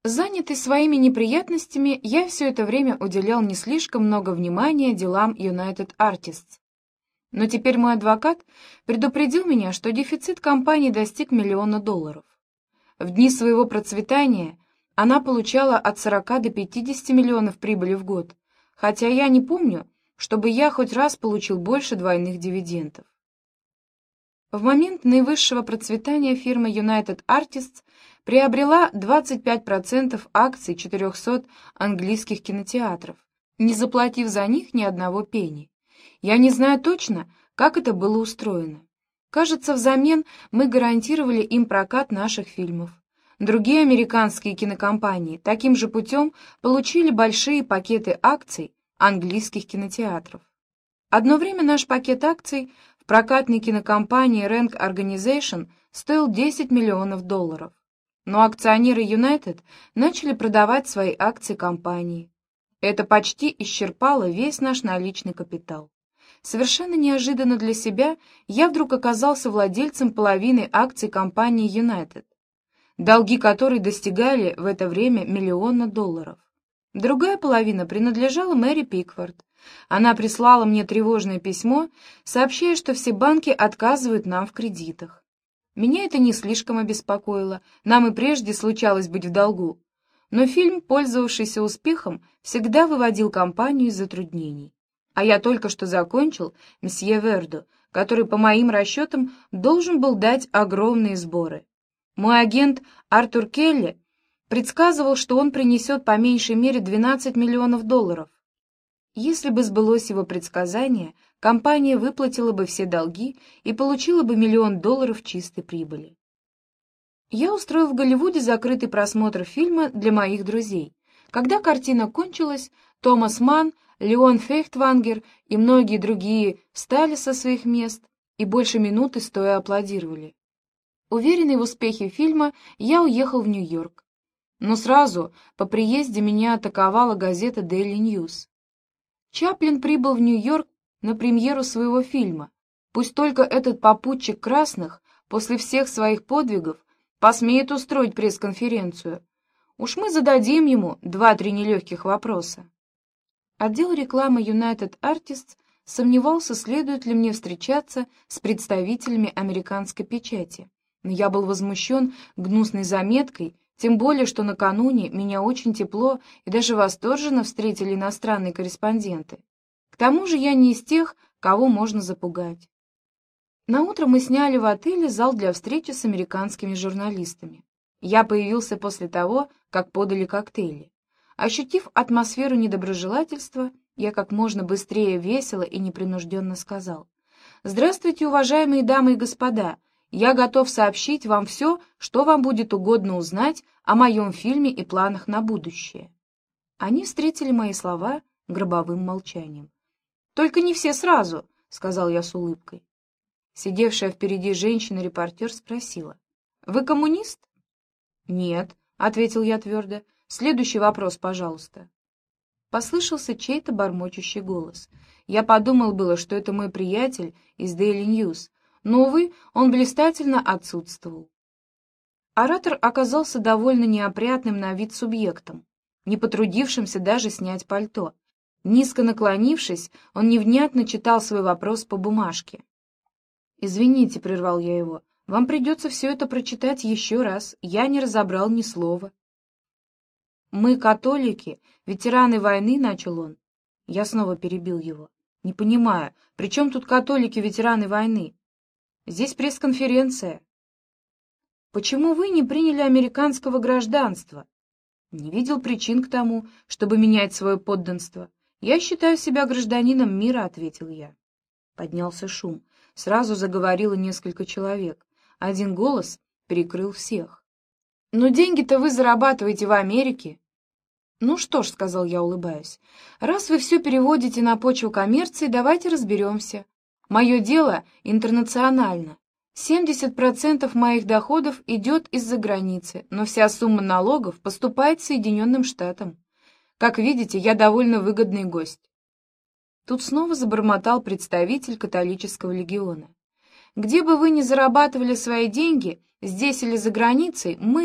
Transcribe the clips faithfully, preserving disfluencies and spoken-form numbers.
Занятый своими неприятностями, я все это время уделял не слишком много внимания делам United Artists. Но теперь мой адвокат предупредил меня, что дефицит компании достиг миллиона долларов. В дни своего процветания она получала от сорока до пятидесяти миллионов прибыли в год, хотя я не помню, чтобы я хоть раз получил больше двойных дивидендов. В момент наивысшего процветания фирма United Artists приобрела двадцать пять процентов акций четырехсот английских кинотеатров, не заплатив за них ни одного пенни. Я не знаю точно, как это было устроено. Кажется, взамен мы гарантировали им прокат наших фильмов. Другие американские кинокомпании таким же путем получили большие пакеты акций английских кинотеатров. Одно время наш пакет акций в прокатной кинокомпании Rank Organization стоил десять миллионов долларов. Но акционеры United начали продавать свои акции компании. Это почти исчерпало весь наш наличный капитал. Совершенно неожиданно для себя я вдруг оказался владельцем половины акций компании United, долги которой достигали в это время миллиона долларов. Другая половина принадлежала Мэри Пикфорд. Она прислала мне тревожное письмо, сообщая, что все банки отказывают нам в кредитах. Меня это не слишком обеспокоило, нам и прежде случалось быть в долгу. Но фильм, пользовавшийся успехом, всегда выводил компанию из затруднений. А я только что закончил «Мсье Вердо», который, по моим расчетам, должен был дать огромные сборы. Мой агент Артур Келли предсказывал, что он принесет по меньшей мере двенадцать миллионов долларов. Если бы сбылось его предсказание, компания выплатила бы все долги и получила бы миллион долларов чистой прибыли. Я устроил в Голливуде закрытый просмотр фильма для моих друзей. Когда картина кончилась, Томас Манн, Леон Фейхтвангер и многие другие встали со своих мест и больше минуты стоя аплодировали. Уверенный в успехе фильма, я уехал в Нью-Йорк. Но сразу по приезде меня атаковала газета Daily News. Чаплин прибыл в Нью-Йорк на премьеру своего фильма. Пусть только этот попутчик красных после всех своих подвигов посмеет устроить пресс-конференцию. Уж мы зададим ему два-три нелегких вопроса. Отдел рекламы United Artists сомневался, следует ли мне встречаться с представителями американской печати. Но я был возмущен гнусной заметкой, тем более, что накануне меня очень тепло и даже восторженно встретили иностранные корреспонденты. К тому же я не из тех, кого можно запугать. Наутро мы сняли в отеле зал для встречи с американскими журналистами. Я появился после того, как подали коктейли. Ощутив атмосферу недоброжелательства, я как можно быстрее, весело и непринужденно сказал: «Здравствуйте, уважаемые дамы и господа! Я готов сообщить вам все, что вам будет угодно узнать о моем фильме и планах на будущее». Они встретили мои слова гробовым молчанием. «Только не все сразу», — сказал я с улыбкой. Сидевшая впереди женщина-репортер спросила: «Вы коммунист?» «Нет», — ответил я твердо. «Следующий вопрос, пожалуйста». Послышался чей-то бормочущий голос. Я подумал было, что это мой приятель из Daily News, но, увы, он блистательно отсутствовал. Оратор оказался довольно неопрятным на вид субъектом, не потрудившимся даже снять пальто. Низко наклонившись, он невнятно читал свой вопрос по бумажке. «Извините», — прервал я его, — «вам придется все это прочитать еще раз, я не разобрал ни слова». «Мы, католики, ветераны войны», — начал он. Я снова перебил его. «Не понимаю, при чем тут католики, ветераны войны? Здесь пресс-конференция». «Почему вы не приняли американского гражданства?» «Не видел причин к тому, чтобы менять свое подданство. Я считаю себя гражданином мира», — ответил я. Поднялся шум. Сразу заговорило несколько человек. Один голос перекрыл всех. «Но деньги-то вы зарабатываете в Америке». «Ну что ж», — сказал я, улыбаясь, — «раз вы все переводите на почву коммерции, давайте разберемся. Мое дело интернационально. семьдесят процентов моих доходов идет из-за границы, но вся сумма налогов поступает Соединенным Штатам. Как видите, я довольно выгодный гость». Тут снова забормотал представитель католического легиона. «Где бы вы ни зарабатывали свои деньги, здесь или за границей, мы,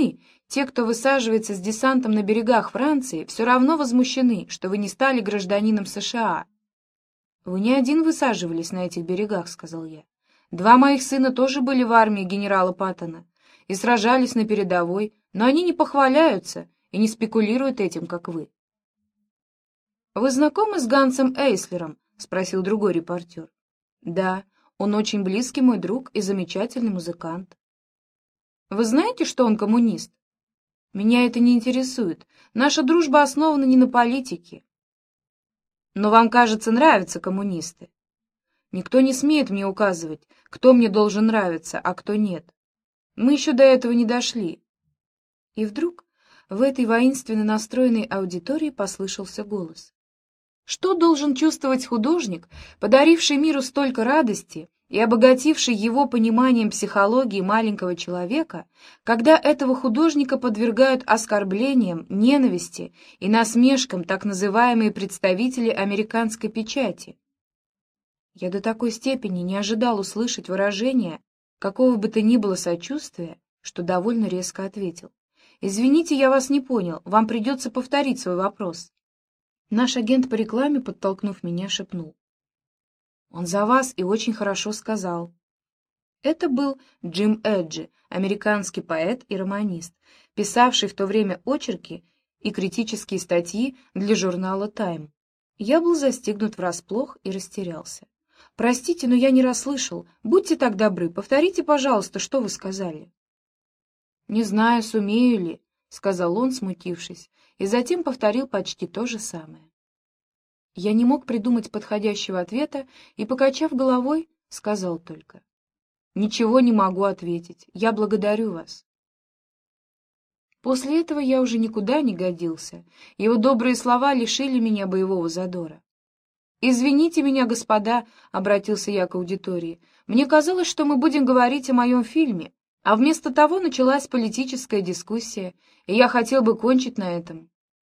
Те, кто высаживается с десантом на берегах Франции, все равно возмущены, что вы не стали гражданином США. «Вы не один высаживались на этих берегах», — сказал я. «Два моих сына тоже были в армии генерала Паттона и сражались на передовой, но они не похваляются и не спекулируют этим, как вы». «Вы знакомы с Гансом Эйслером?» — спросил другой репортер. «Да, он очень близкий мой друг и замечательный музыкант». «Вы знаете, что он коммунист?» «Меня это не интересует. Наша дружба основана не на политике». «Но вам, кажется, нравятся коммунисты». «Никто не смеет мне указывать, кто мне должен нравиться, а кто нет. Мы еще до этого не дошли». И вдруг в этой воинственно настроенной аудитории послышался голос. Что должен чувствовать художник, подаривший миру столько радости и обогативший его пониманием психологии маленького человека, когда этого художника подвергают оскорблениям, ненависти и насмешкам так называемые представители американской печати? Я до такой степени не ожидал услышать выражение какого бы то ни было сочувствия, что довольно резко ответил. «Извините, я вас не понял, вам придется повторить свой вопрос». Наш агент по рекламе, подтолкнув меня, шепнул. «Он за вас и очень хорошо сказал». Это был Джим Эджи, американский поэт и романист, писавший в то время очерки и критические статьи для журнала «Тайм». Я был застигнут врасплох и растерялся. «Простите, но я не расслышал. Будьте так добры, повторите, пожалуйста, что вы сказали». «Не знаю, сумею ли», — сказал он, смутившись, и затем повторил почти то же самое. Я не мог придумать подходящего ответа и, покачав головой, сказал только: «Ничего не могу ответить. Я благодарю вас». После этого я уже никуда не годился. Его добрые слова лишили меня боевого задора. «Извините меня, господа», — обратился я к аудитории. «Мне казалось, что мы будем говорить о моем фильме, а вместо того началась политическая дискуссия, и я хотел бы кончить на этом».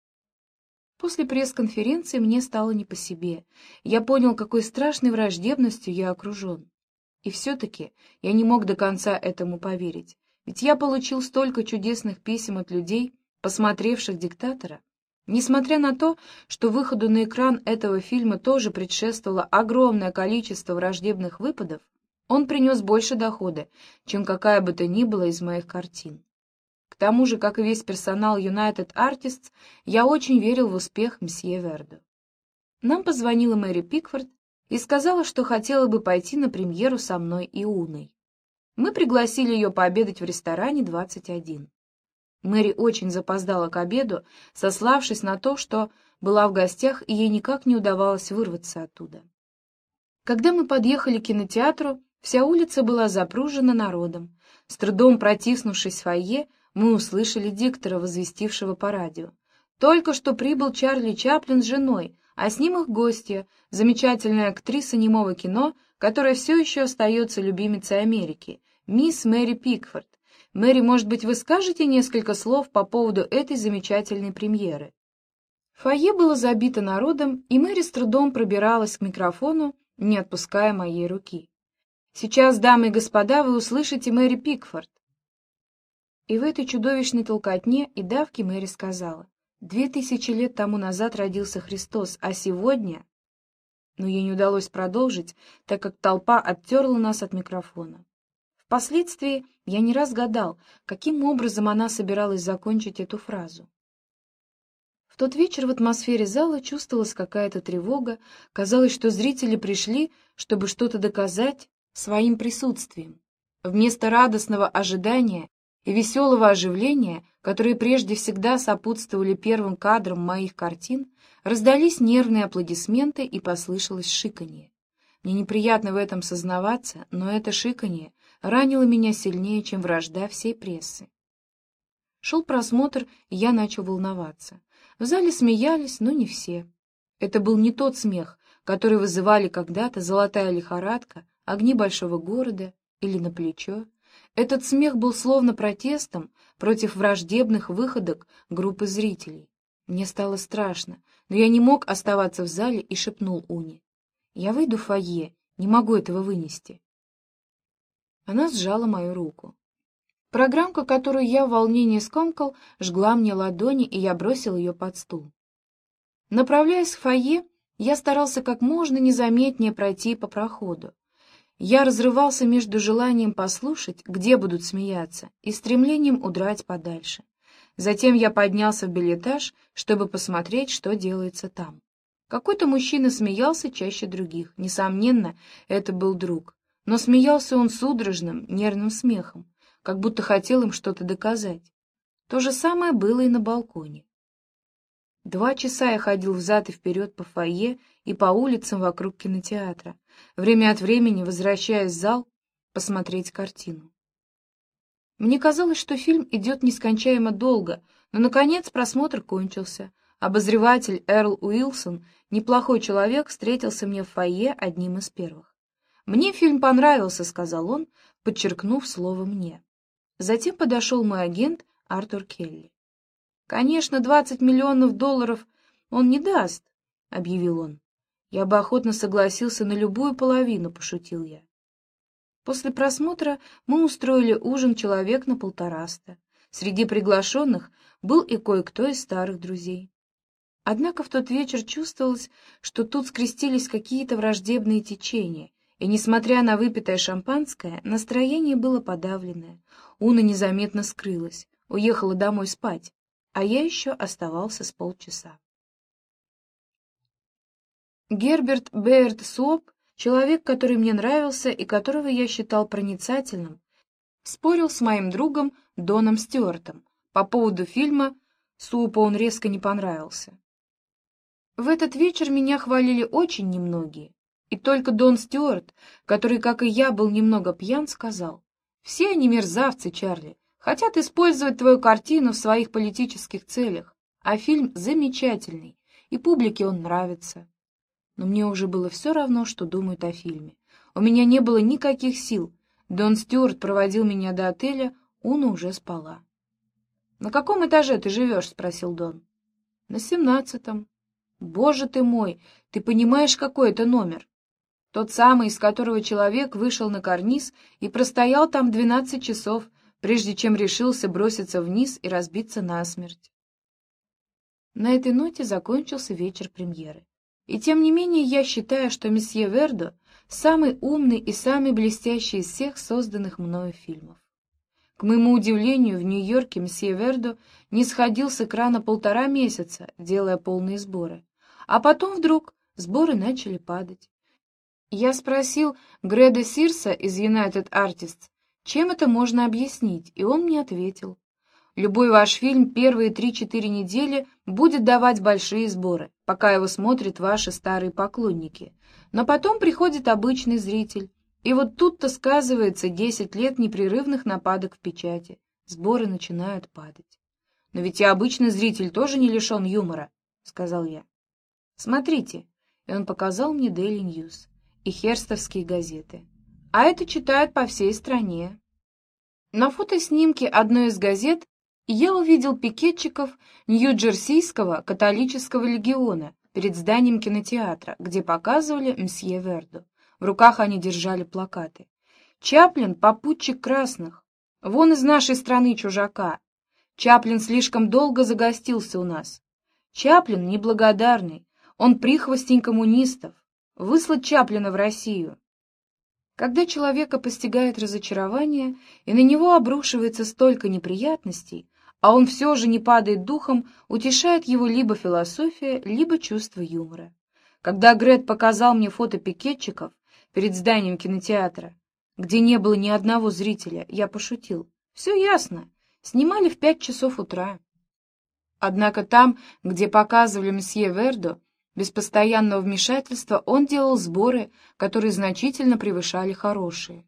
После пресс-конференции мне стало не по себе. Я понял, какой страшной враждебностью я окружен. И все-таки я не мог до конца этому поверить, ведь я получил столько чудесных писем от людей, посмотревших «Диктатора». Несмотря на то, что выходу на экран этого фильма тоже предшествовало огромное количество враждебных выпадов, он принес больше дохода, чем какая бы то ни была из моих картин. К тому же, как и весь персонал United Artists, я очень верил в успех месье Вердо. Нам позвонила Мэри Пикфорд и сказала, что хотела бы пойти на премьеру со мной и Уной. Мы пригласили ее пообедать в ресторане двадцать один. Мэри очень запоздала к обеду, сославшись на то, что была в гостях, и ей никак не удавалось вырваться оттуда. Когда мы подъехали к кинотеатру, вся улица была запружена народом. С трудом протиснувшись в фойе, мы услышали диктора, возвестившего по радио. Только что прибыл Чарли Чаплин с женой, а с ним их гостья, замечательная актриса немого кино, которая все еще остается любимицей Америки, мисс Мэри Пикфорд. Мэри, может быть, вы скажете несколько слов по поводу этой замечательной премьеры? Фойе было забито народом, и Мэри с трудом пробиралась к микрофону, не отпуская моей руки. «Сейчас, дамы и господа, вы услышите Мэри Пикфорд». И в этой чудовищной толкотне и давке Мэри сказала: «Две тысячи лет тому назад родился Христос, а сегодня...» Но ей не удалось продолжить, так как толпа оттерла нас от микрофона. Впоследствии я не раз гадал, каким образом она собиралась закончить эту фразу. В тот вечер в атмосфере зала чувствовалась какая-то тревога, казалось, что зрители пришли, чтобы что-то доказать своим присутствием. Вместо радостного ожидания и веселого оживления, которые прежде всегда сопутствовали первым кадрам моих картин, раздались нервные аплодисменты и послышалось шиканье. Мне неприятно в этом сознаваться, но это шиканье ранило меня сильнее, чем вражда всей прессы. Шел просмотр, и я начал волноваться. В зале смеялись, но не все. Это был не тот смех, который вызывали когда-то «Золотая лихорадка», «Огни большого города» или «На плечо». Этот смех был словно протестом против враждебных выходок группы зрителей. Мне стало страшно, но я не мог оставаться в зале и шепнул Уне: «Я выйду в фойе, не могу этого вынести». Она сжала мою руку. Программка, которую я в волнении скомкал, жгла мне ладони, и я бросил ее под стул. Направляясь в фойе, я старался как можно незаметнее пройти по проходу. Я разрывался между желанием послушать, где будут смеяться, и стремлением удрать подальше. Затем я поднялся в бельэтаж, чтобы посмотреть, что делается там. Какой-то мужчина смеялся чаще других. Несомненно, это был друг. Но смеялся он судорожным, нервным смехом, как будто хотел им что-то доказать. То же самое было и на балконе. Два часа я ходил взад и вперед по фойе и по улицам вокруг кинотеатра, время от времени возвращаясь в зал посмотреть картину. Мне казалось, что фильм идет нескончаемо долго, но, наконец, просмотр кончился. Обозреватель Эрл Уилсон, неплохой человек, встретился мне в фойе одним из первых. «Мне фильм понравился», — сказал он, подчеркнув слово «мне». Затем подошел мой агент Артур Келли. «Конечно, двадцать миллионов долларов он не даст», — объявил он. «Я бы охотно согласился на любую половину», — пошутил я. После просмотра мы устроили ужин человек на полтораста. Среди приглашенных был и кое-кто из старых друзей. Однако в тот вечер чувствовалось, что тут скрестились какие-то враждебные течения, и, несмотря на выпитое шампанское, настроение было подавленное. Уна незаметно скрылась, уехала домой спать, а я еще оставался с полчаса. Герберт Бэйрд Суоп, человек, который мне нравился и которого я считал проницательным, спорил с моим другом Доном Стюартом по поводу фильма. Суопу он резко не понравился. В этот вечер меня хвалили очень немногие, и только Дон Стюарт, который, как и я, был немного пьян, сказал: «Все они мерзавцы, Чарли, хотят использовать твою картину в своих политических целях, а фильм замечательный, и публике он нравится». Но мне уже было все равно, что думают о фильме. У меня не было никаких сил. Дон Стюарт проводил меня до отеля, Уна уже спала. «На каком этаже ты живешь?» — спросил Дон. «На семнадцатом». «Боже ты мой, ты понимаешь, какой это номер?» «Тот самый, из которого человек вышел на карниз и простоял там двенадцать часов, прежде чем решился броситься вниз и разбиться насмерть». На этой ноте закончился вечер премьеры. И тем не менее я считаю, что месье Вердо самый умный и самый блестящий из всех созданных мною фильмов. К моему удивлению, в Нью-Йорке месье Вердо не сходил с экрана полтора месяца, делая полные сборы. А потом вдруг сборы начали падать. Я спросил Греда Сирса из United Artists, чем это можно объяснить, и он мне ответил: «Любой ваш фильм первые три-четыре недели будет давать большие сборы, пока его смотрят ваши старые поклонники. Но потом приходит обычный зритель, и вот тут-то сказывается десять лет непрерывных нападок в печати. Сборы начинают падать». «Но ведь и обычный зритель тоже не лишен юмора», — сказал я. «Смотрите», — и он показал мне Daily News и херстовские газеты. «А это читают по всей стране». На фотоснимке одной из газет я увидел пикетчиков Нью-Джерсийского католического легиона перед зданием кинотеатра, где показывали мсье Вердо. В руках они держали плакаты. «Чаплин — попутчик красных. Вон из нашей страны чужака. Чаплин слишком долго загостился у нас. Чаплин неблагодарный. Он прихвостень коммунистов. Выслать Чаплина в Россию». Когда человека постигает разочарование, и на него обрушивается столько неприятностей, а он все же не падает духом, утешает его либо философия, либо чувство юмора. Когда Грет показал мне фото пикетчиков перед зданием кинотеатра, где не было ни одного зрителя, я пошутил: «Все ясно, снимали в пять часов утра». Однако там, где показывали мсье Вердо, без постоянного вмешательства он делал сборы, которые значительно превышали хорошие.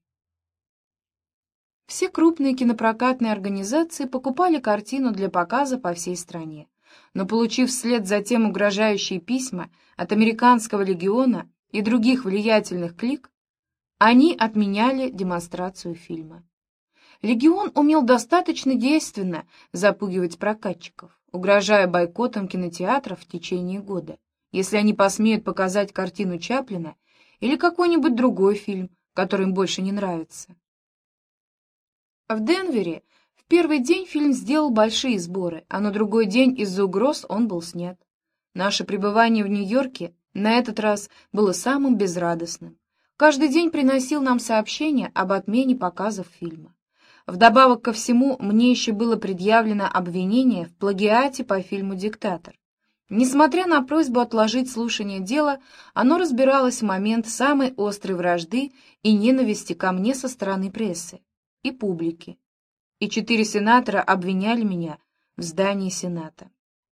Все крупные кинопрокатные организации покупали картину для показа по всей стране, но, получив вслед за тем угрожающие письма от американского легиона и других влиятельных клик, они отменяли демонстрацию фильма. Легион умел достаточно действенно запугивать прокатчиков, угрожая бойкотом кинотеатров в течение года, если они посмеют показать картину Чаплина или какой-нибудь другой фильм, который им больше не нравится. В Денвере в первый день фильм сделал большие сборы, а на другой день из-за угроз он был снят. Наше пребывание в Нью-Йорке на этот раз было самым безрадостным. Каждый день приносил нам сообщение об отмене показов фильма. Вдобавок ко всему, мне еще было предъявлено обвинение в плагиате по фильму «Диктатор». Несмотря на просьбу отложить слушание дела, оно разбиралось в момент самой острой вражды и ненависти ко мне со стороны прессы и публики. И четыре сенатора обвиняли меня в здании Сената.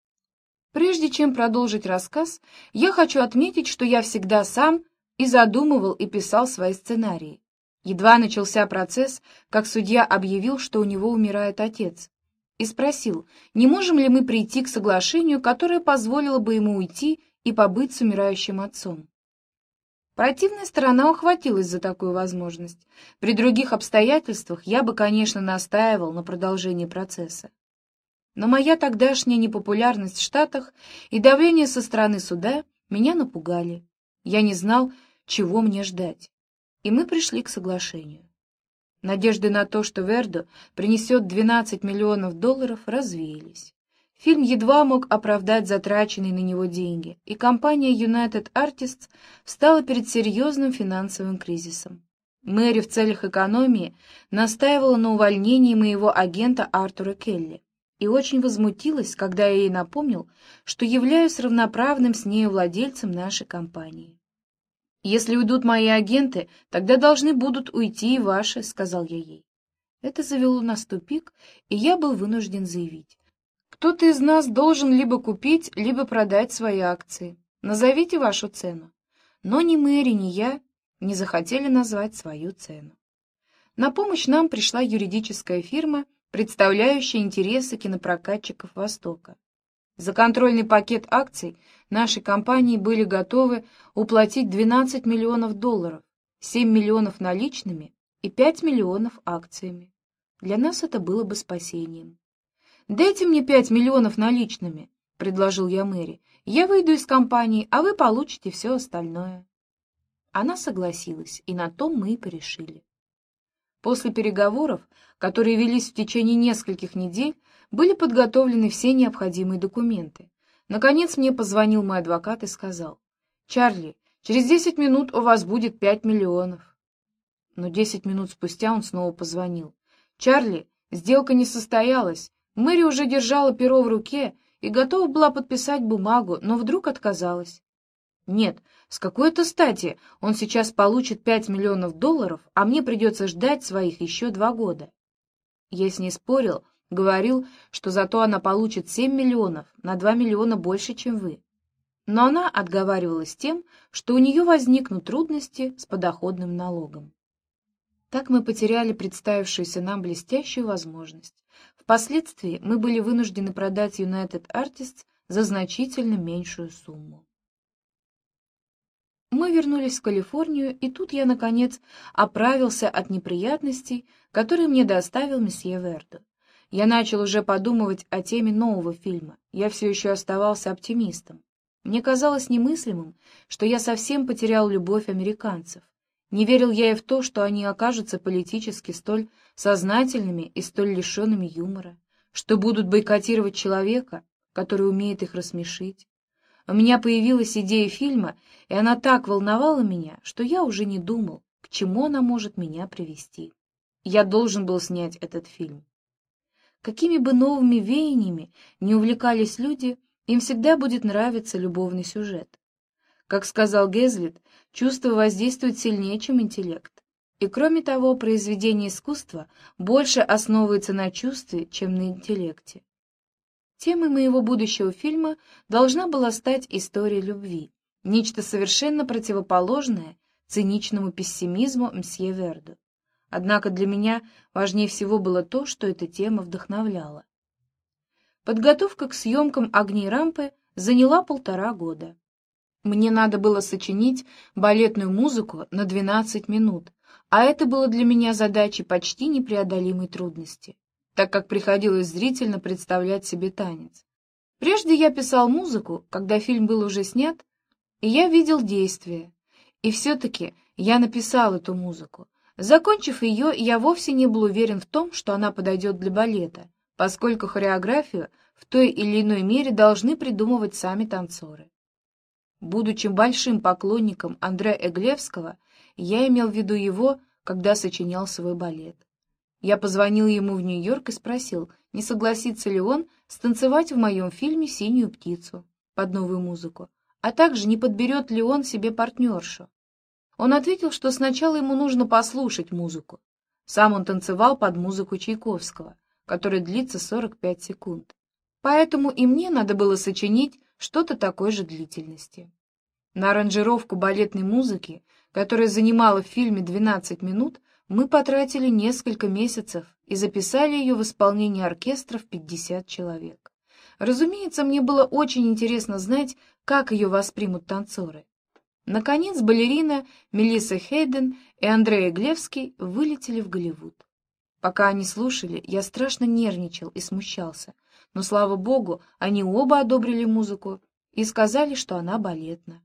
Прежде чем продолжить рассказ, я хочу отметить, что я всегда сам и задумывал и писал свои сценарии. Едва начался процесс, как судья объявил, что у него умирает отец, и спросил, не можем ли мы прийти к соглашению, которое позволило бы ему уйти и побыть с умирающим отцом. Противная сторона ухватилась за такую возможность. При других обстоятельствах я бы, конечно, настаивал на продолжении процесса. Но моя тогдашняя непопулярность в Штатах и давление со стороны суда меня напугали. Я не знал, чего мне ждать, и мы пришли к соглашению. Надежды на то, что Вердо принесет двенадцать миллионов долларов, развеялись. Фильм едва мог оправдать затраченные на него деньги, и компания United Artists встала перед серьезным финансовым кризисом. Мэри в целях экономии настаивала на увольнении моего агента Артура Келли и очень возмутилась, когда я ей напомнил, что являюсь равноправным с нею владельцем нашей компании. «Если уйдут мои агенты, тогда должны будут уйти и ваши», — сказал я ей. Это завело нас в тупик, и я был вынужден заявить: кто-то из нас должен либо купить, либо продать свои акции. Назовите вашу цену. Но ни Мэри, ни я не захотели назвать свою цену. На помощь нам пришла юридическая фирма, представляющая интересы кинопрокатчиков Востока. За контрольный пакет акций нашей компании были готовы уплатить двенадцать миллионов долларов, семь миллионов наличными и пять миллионов акциями. Для нас это было бы спасением. «Дайте мне пять миллионов наличными», — предложил я Мэри. «Я выйду из компании, а вы получите все остальное». Она согласилась, и на том мы и порешили. После переговоров, которые велись в течение нескольких недель, были подготовлены все необходимые документы. Наконец мне позвонил мой адвокат и сказал: «Чарли, через десять минут у вас будет пять миллионов». Но десять минут спустя он снова позвонил: «Чарли, сделка не состоялась. Мэри уже держала перо в руке и готова была подписать бумагу, но вдруг отказалась». «Нет, с какой-то стати он сейчас получит пять миллионов долларов, а мне придется ждать своих еще два года». Я с ней спорил, говорил, что зато она получит семь миллионов, на два миллиона больше, чем вы. Но она отговаривалась тем, что у нее возникнут трудности с подоходным налогом. Так мы потеряли представившуюся нам блестящую возможность. Впоследствии мы были вынуждены продать United Artists за значительно меньшую сумму. Мы вернулись в Калифорнию, и тут я, наконец, оправился от неприятностей, которые мне доставил месье Вердо. Я начал уже подумывать о теме нового фильма. Я все еще оставался оптимистом. Мне казалось немыслимым, что я совсем потерял любовь американцев. Не верил я и в то, что они окажутся политически столь сознательными и столь лишенными юмора, что будут бойкотировать человека, который умеет их рассмешить. У меня появилась идея фильма, и она так волновала меня, что я уже не думал, к чему она может меня привести. Я должен был снять этот фильм. Какими бы новыми веяниями не увлекались люди, им всегда будет нравиться любовный сюжет. Как сказал Гезлит, чувство воздействует сильнее, чем интеллект. И кроме того, произведение искусства больше основывается на чувстве, чем на интеллекте. Темой моего будущего фильма должна была стать история любви, нечто совершенно противоположное циничному пессимизму мсье Вердо. Однако для меня важнее всего было то, что эта тема вдохновляла. Подготовка к съемкам «Огней рампы» заняла полтора года. Мне надо было сочинить балетную музыку на двенадцать минут, а это было для меня задачей почти непреодолимой трудности, так как приходилось зрительно представлять себе танец. Прежде я писал музыку, когда фильм был уже снят, и я видел действие. И все-таки я написал эту музыку. Закончив ее, я вовсе не был уверен в том, что она подойдет для балета, поскольку хореографию в той или иной мере должны придумывать сами танцоры. Будучи большим поклонником Андре Эглевского, я имел в виду его, когда сочинял свой балет. Я позвонил ему в Нью-Йорк и спросил, не согласится ли он станцевать в моем фильме «Синюю птицу» под новую музыку, а также не подберет ли он себе партнершу. Он ответил, что сначала ему нужно послушать музыку. Сам он танцевал под музыку Чайковского, которая длится сорок пять секунд. Поэтому и мне надо было сочинить что-то такой же длительности. На аранжировку балетной музыки, которая занимала в фильме двенадцать минут, мы потратили несколько месяцев и записали ее в исполнении оркестра в пятьдесят человек. Разумеется, мне было очень интересно знать, как ее воспримут танцоры. Наконец, балерина Мелисса Хейден и Андрей Эглевский вылетели в Голливуд. Пока они слушали, я страшно нервничал и смущался, но, слава богу, они оба одобрили музыку и сказали, что она балетна.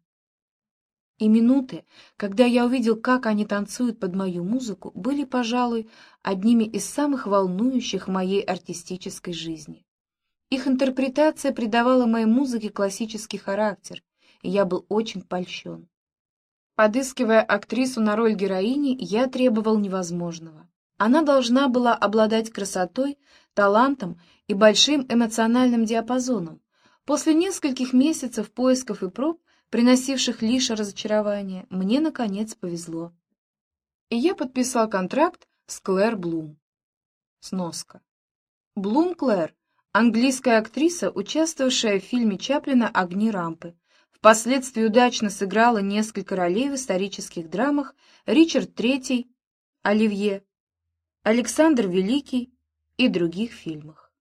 И минуты, когда я увидел, как они танцуют под мою музыку, были, пожалуй, одними из самых волнующих в моей артистической жизни. Их интерпретация придавала моей музыке классический характер, и я был очень польщен. Подыскивая актрису на роль героини, я требовал невозможного. Она должна была обладать красотой, талантом и большим эмоциональным диапазоном. После нескольких месяцев поисков и проб, приносивших лишь разочарование, мне, наконец, повезло. И я подписал контракт с Клэр Блум. Сноска. Блум Клэр — английская актриса, участвовавшая в фильме Чаплина «Огни рампы». Впоследствии удачно сыграла несколько ролей в исторических драмах «Ричард третий», «Оливье», «Александр Великий» и других фильмах,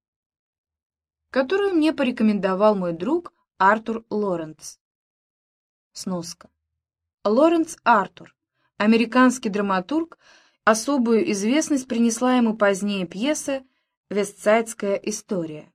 которую мне порекомендовал мой друг Артур Лоренц. Сноска. Лоренц Артур, американский драматург, особую известность принесла ему позднее пьеса «Вестсайдская история».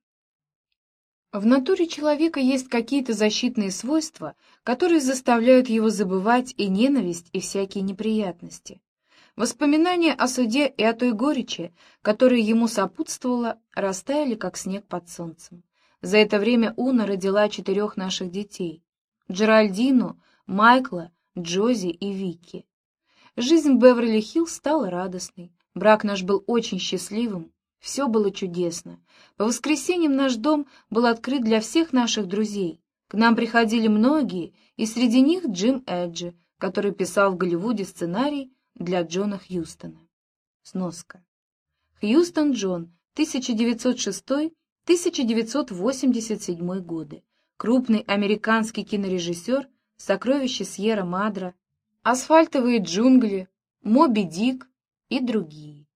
В натуре человека есть какие-то защитные свойства, которые заставляют его забывать и ненависть, и всякие неприятности. Воспоминания о суде и о той горечи, которая ему сопутствовала, растаяли, как снег под солнцем. За это время Уна родила четырех наших детей — Джеральдину, Майкла, Джози и Вики. Жизнь в Беверли-Хиллз стала радостной, брак наш был очень счастливым, все было чудесно. По воскресеньям наш дом был открыт для всех наших друзей. К нам приходили многие, и среди них Джим Эджи, который писал в Голливуде сценарий для Джона Хьюстона. Сноска. Хьюстон Джон, тысяча девятьсот шестой — тысяча девятьсот восемьдесят седьмой годы. Крупный американский кинорежиссер, «Сокровища Сьерра-Мадре», «Асфальтовые джунгли», «Моби Дик» и другие.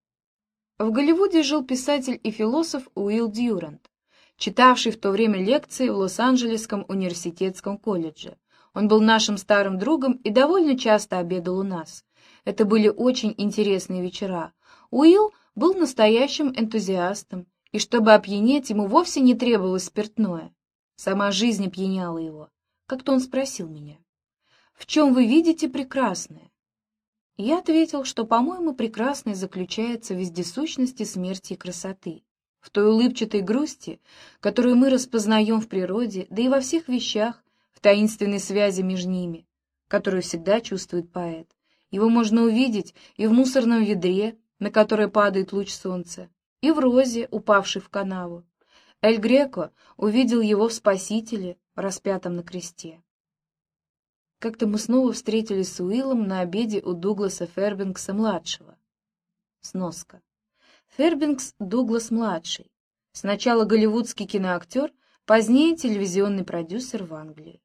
В Голливуде жил писатель и философ Уилл Дьюрант, читавший в то время лекции в Лос-Анджелесском университетском колледже. Он был нашим старым другом и довольно часто обедал у нас. Это были очень интересные вечера. Уилл был настоящим энтузиастом, и чтобы опьянеть, ему вовсе не требовалось спиртное. Сама жизнь опьяняла его. Как-то он спросил меня: «В чем вы видите прекрасное?» Я ответил, что, по-моему, прекрасное заключается в вездесущности смерти и красоты, в той улыбчатой грусти, которую мы распознаем в природе, да и во всех вещах, в таинственной связи между ними, которую всегда чувствует поэт. Его можно увидеть и в мусорном ведре, на которое падает луч солнца, и в розе, упавшей в канаву. Эль Греко увидел его в Спасителе, распятом на кресте. Как-то мы снова встретились с Уиллом на обеде у Дугласа Фербенкса-младшего. Сноска. Фербенкс Дуглас-младший. Сначала голливудский киноактер, позднее телевизионный продюсер в Англии.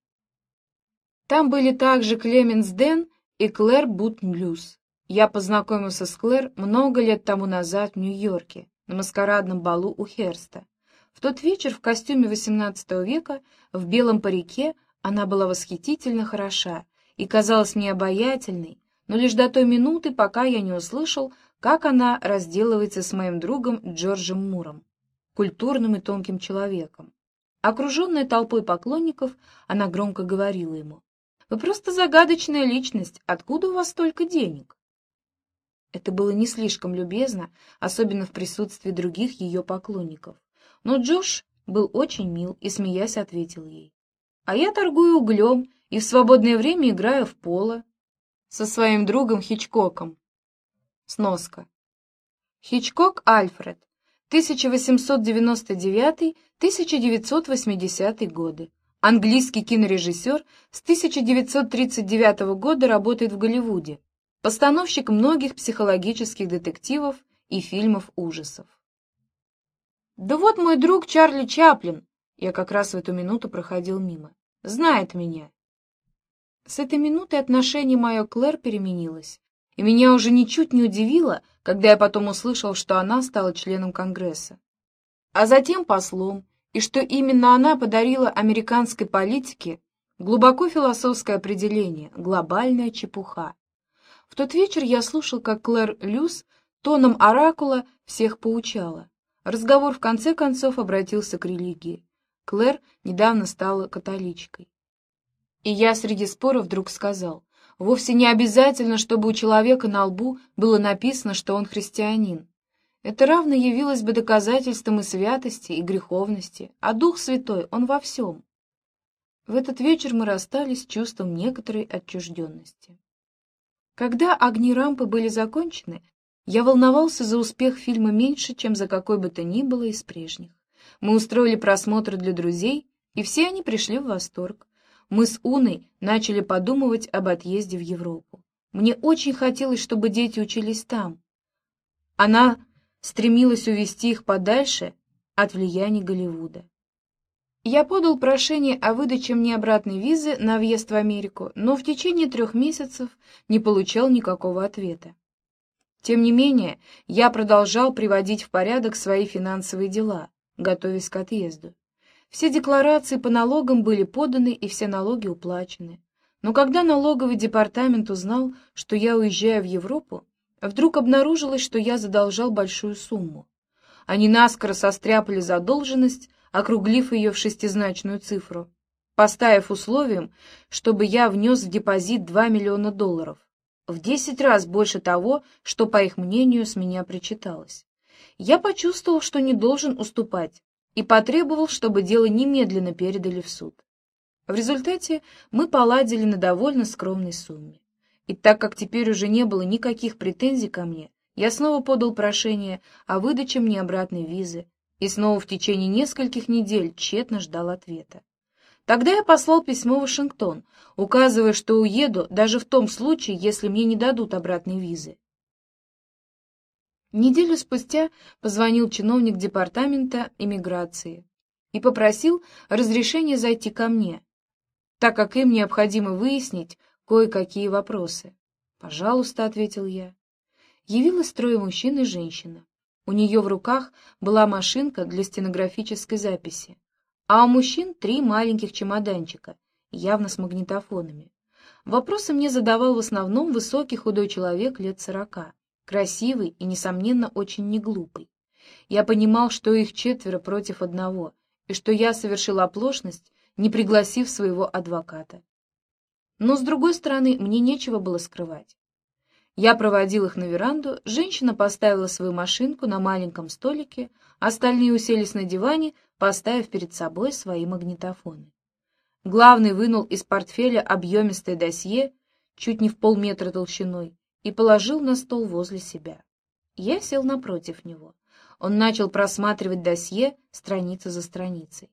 Там были также Клеменс Дэн и Клэр Бутн-Блюз. Я познакомился с Клэр много лет тому назад в Нью-Йорке, на маскарадном балу у Херста. В тот вечер в костюме восемнадцатого века, в белом парике, она была восхитительно хороша и казалась мне обаятельной, но лишь до той минуты, пока я не услышал, как она разделывается с моим другом Джорджем Муром, культурным и тонким человеком. Окруженная толпой поклонников, она громко говорила ему: «Вы просто загадочная личность, откуда у вас столько денег?» Это было не слишком любезно, особенно в присутствии других ее поклонников. Но Джош был очень мил и, смеясь, ответил ей: «А я торгую углем и в свободное время играю в поло со своим другом Хичкоком». Сноска. Хичкок Альфред, тысяча восемьсот девяносто девятый — тысяча девятьсот восьмидесятый годы. Английский кинорежиссер, с тысяча девятьсот тридцать девятого года работает в Голливуде. Постановщик многих психологических детективов и фильмов ужасов. «Да вот мой друг Чарли Чаплин», я как раз в эту минуту проходил мимо, «знает меня». С этой минуты отношение мое к Клэр переменилось, и меня уже ничуть не удивило, когда я потом услышал, что она стала членом Конгресса, а затем послом, и что именно она подарила американской политике глубоко философское определение «глобальная чепуха». В тот вечер я слушал, как Клэр Люс тоном оракула всех поучала. Разговор в конце концов обратился к религии. Клэр недавно стала католичкой. И я среди спора вдруг сказал: вовсе не обязательно, чтобы у человека на лбу было написано, что он христианин. Это равно явилось бы доказательством и святости, и греховности, а Дух Святой, Он во всем. В этот вечер мы расстались с чувством некоторой отчужденности. Когда огни рампы были закончены, я волновался за успех фильма меньше, чем за какой бы то ни было из прежних. Мы устроили просмотр для друзей, и все они пришли в восторг. Мы с Уной начали подумывать об отъезде в Европу. Мне очень хотелось, чтобы дети учились там. Она стремилась увести их подальше от влияния Голливуда. Я подал прошение о выдаче мне обратной визы на въезд в Америку, но в течение трех месяцев не получал никакого ответа. Тем не менее, я продолжал приводить в порядок свои финансовые дела, готовясь к отъезду. Все декларации по налогам были поданы и все налоги уплачены. Но когда налоговый департамент узнал, что я уезжаю в Европу, вдруг обнаружилось, что я задолжал большую сумму. Они наскоро состряпали задолженность, округлив ее в шестизначную цифру, поставив условием, чтобы я внес в депозит два миллиона долларов, в десять раз больше того, что, по их мнению, с меня причиталось. Я почувствовал, что не должен уступать, и потребовал, чтобы дело немедленно передали в суд. В результате мы поладили на довольно скромной сумме. И так как теперь уже не было никаких претензий ко мне, я снова подал прошение о выдаче мне обратной визы и снова в течение нескольких недель тщетно ждал ответа. Тогда я послал письмо в Вашингтон, указывая, что уеду даже в том случае, если мне не дадут обратной визы. Неделю спустя позвонил чиновник департамента иммиграции и попросил разрешения зайти ко мне, так как им необходимо выяснить кое-какие вопросы. «Пожалуйста», — ответил я. Явилось трое мужчин и женщина. У нее в руках была машинка для стенографической записи, а у мужчин три маленьких чемоданчика, явно с магнитофонами. Вопросы мне задавал в основном высокий худой человек лет сорока, красивый и, несомненно, очень неглупый. Я понимал, что их четверо против одного, и что я совершил оплошность, не пригласив своего адвоката. Но, с другой стороны, мне нечего было скрывать. Я проводил их на веранду, женщина поставила свою машинку на маленьком столике, остальные уселись на диване, поставив перед собой свои магнитофоны. Главный вынул из портфеля объемистое досье, чуть не в полметра толщиной, и положил на стол возле себя. Я сел напротив него. Он начал просматривать досье страницу за страницей.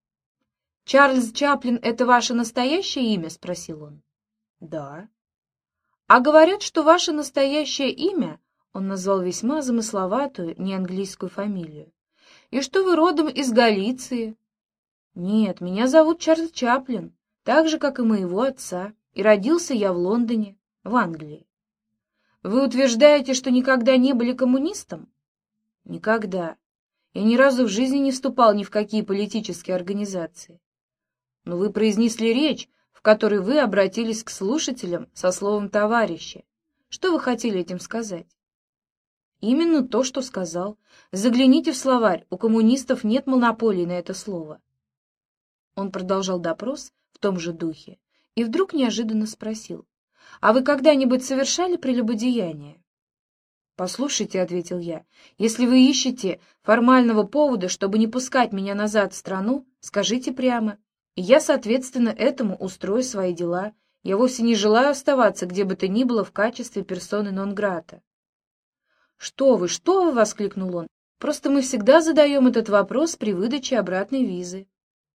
«Чарльз Чаплин — это ваше настоящее имя?» — спросил он. «Да». «А говорят, что ваше настоящее имя...» — он назвал весьма замысловатую, неанглийскую фамилию. «И что вы родом из Галиции?» «Нет, меня зовут Чарльз Чаплин, так же, как и моего отца, и родился я в Лондоне, в Англии». «Вы утверждаете, что никогда не были коммунистом?» «Никогда. Я ни разу в жизни не вступал ни в какие политические организации». «Но вы произнесли речь, в которой вы обратились к слушателям со словом «товарищи». Что вы хотели этим сказать?» «Именно то, что сказал. Загляните в словарь, у коммунистов нет монополии на это слово». Он продолжал допрос в том же духе и вдруг неожиданно спросил: «А вы когда-нибудь совершали прелюбодеяние?» «Послушайте», — ответил я, — «если вы ищете формального повода, чтобы не пускать меня назад в страну, скажите прямо, и я, соответственно, этому устрою свои дела. Я вовсе не желаю оставаться где бы то ни было в качестве персоны нон-грата». «Что вы, что вы!» — воскликнул он. «Просто мы всегда задаем этот вопрос при выдаче обратной визы».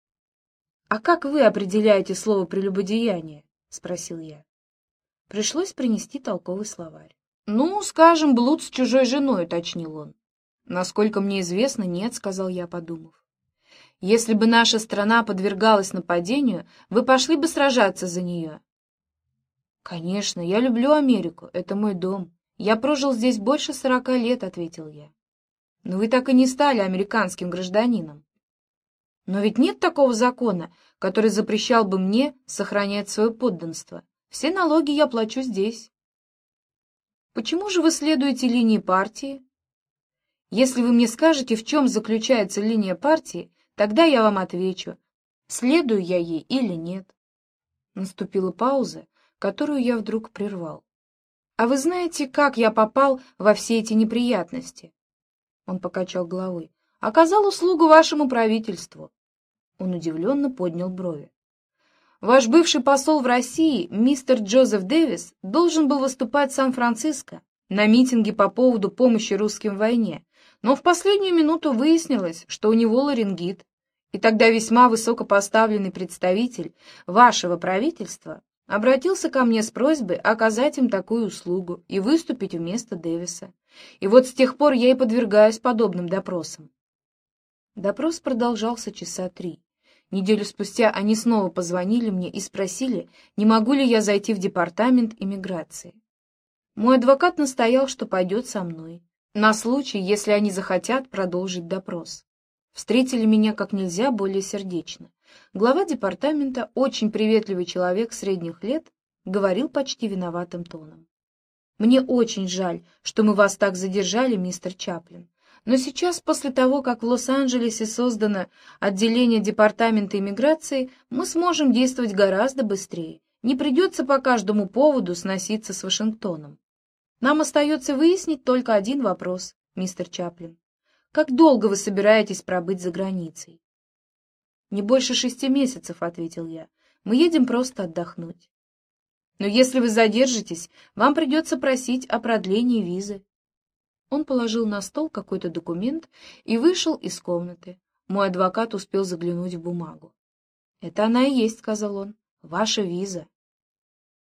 «А как вы определяете слово «прелюбодеяние»?» — спросил я. Пришлось принести толковый словарь. «Ну, скажем, блуд с чужой женой», — уточнил он. «Насколько мне известно, нет», — сказал я, подумав. «Если бы наша страна подвергалась нападению, вы пошли бы сражаться за нее?» «Конечно, я люблю Америку, это мой дом. Я прожил здесь больше сорока лет», — ответил я. «Но вы так и не стали американским гражданином». «Но ведь нет такого закона, который запрещал бы мне сохранять свое подданство. Все налоги я плачу здесь». «Почему же вы следуете линии партии?» «Если вы мне скажете, в чем заключается линия партии, тогда я вам отвечу, следую я ей или нет». Наступила пауза, которую я вдруг прервал. «А вы знаете, как я попал во все эти неприятности?» Он покачал головой. «Оказал услугу вашему правительству». Он удивленно поднял брови. «Ваш бывший посол в России, мистер Джозеф Дэвис, должен был выступать в Сан-Франциско на митинге по поводу помощи русским в войне, но в последнюю минуту выяснилось, что у него ларингит, и тогда весьма высокопоставленный представитель вашего правительства обратился ко мне с просьбой оказать им такую услугу и выступить вместо Дэвиса. И вот с тех пор я и подвергаюсь подобным допросам». Допрос продолжался часа три. Неделю спустя они снова позвонили мне и спросили, не могу ли я зайти в департамент иммиграции. Мой адвокат настоял, что пойдет со мной, на случай, если они захотят продолжить допрос. Встретили меня как нельзя более сердечно. Глава департамента, очень приветливый человек средних лет, говорил почти виноватым тоном. «Мне очень жаль, что мы вас так задержали, мистер Чаплин. Но сейчас, после того, как в Лос-Анджелесе создано отделение департамента иммиграции, мы сможем действовать гораздо быстрее. Не придется по каждому поводу сноситься с Вашингтоном. Нам остается выяснить только один вопрос, мистер Чаплин. Как долго вы собираетесь пробыть за границей?» «Не больше шести месяцев», — ответил я. «Мы едем просто отдохнуть». «Но если вы задержитесь, вам придется просить о продлении визы». Он положил на стол какой-то документ и вышел из комнаты. Мой адвокат успел заглянуть в бумагу. «Это она и есть», — сказал он, — «ваша виза».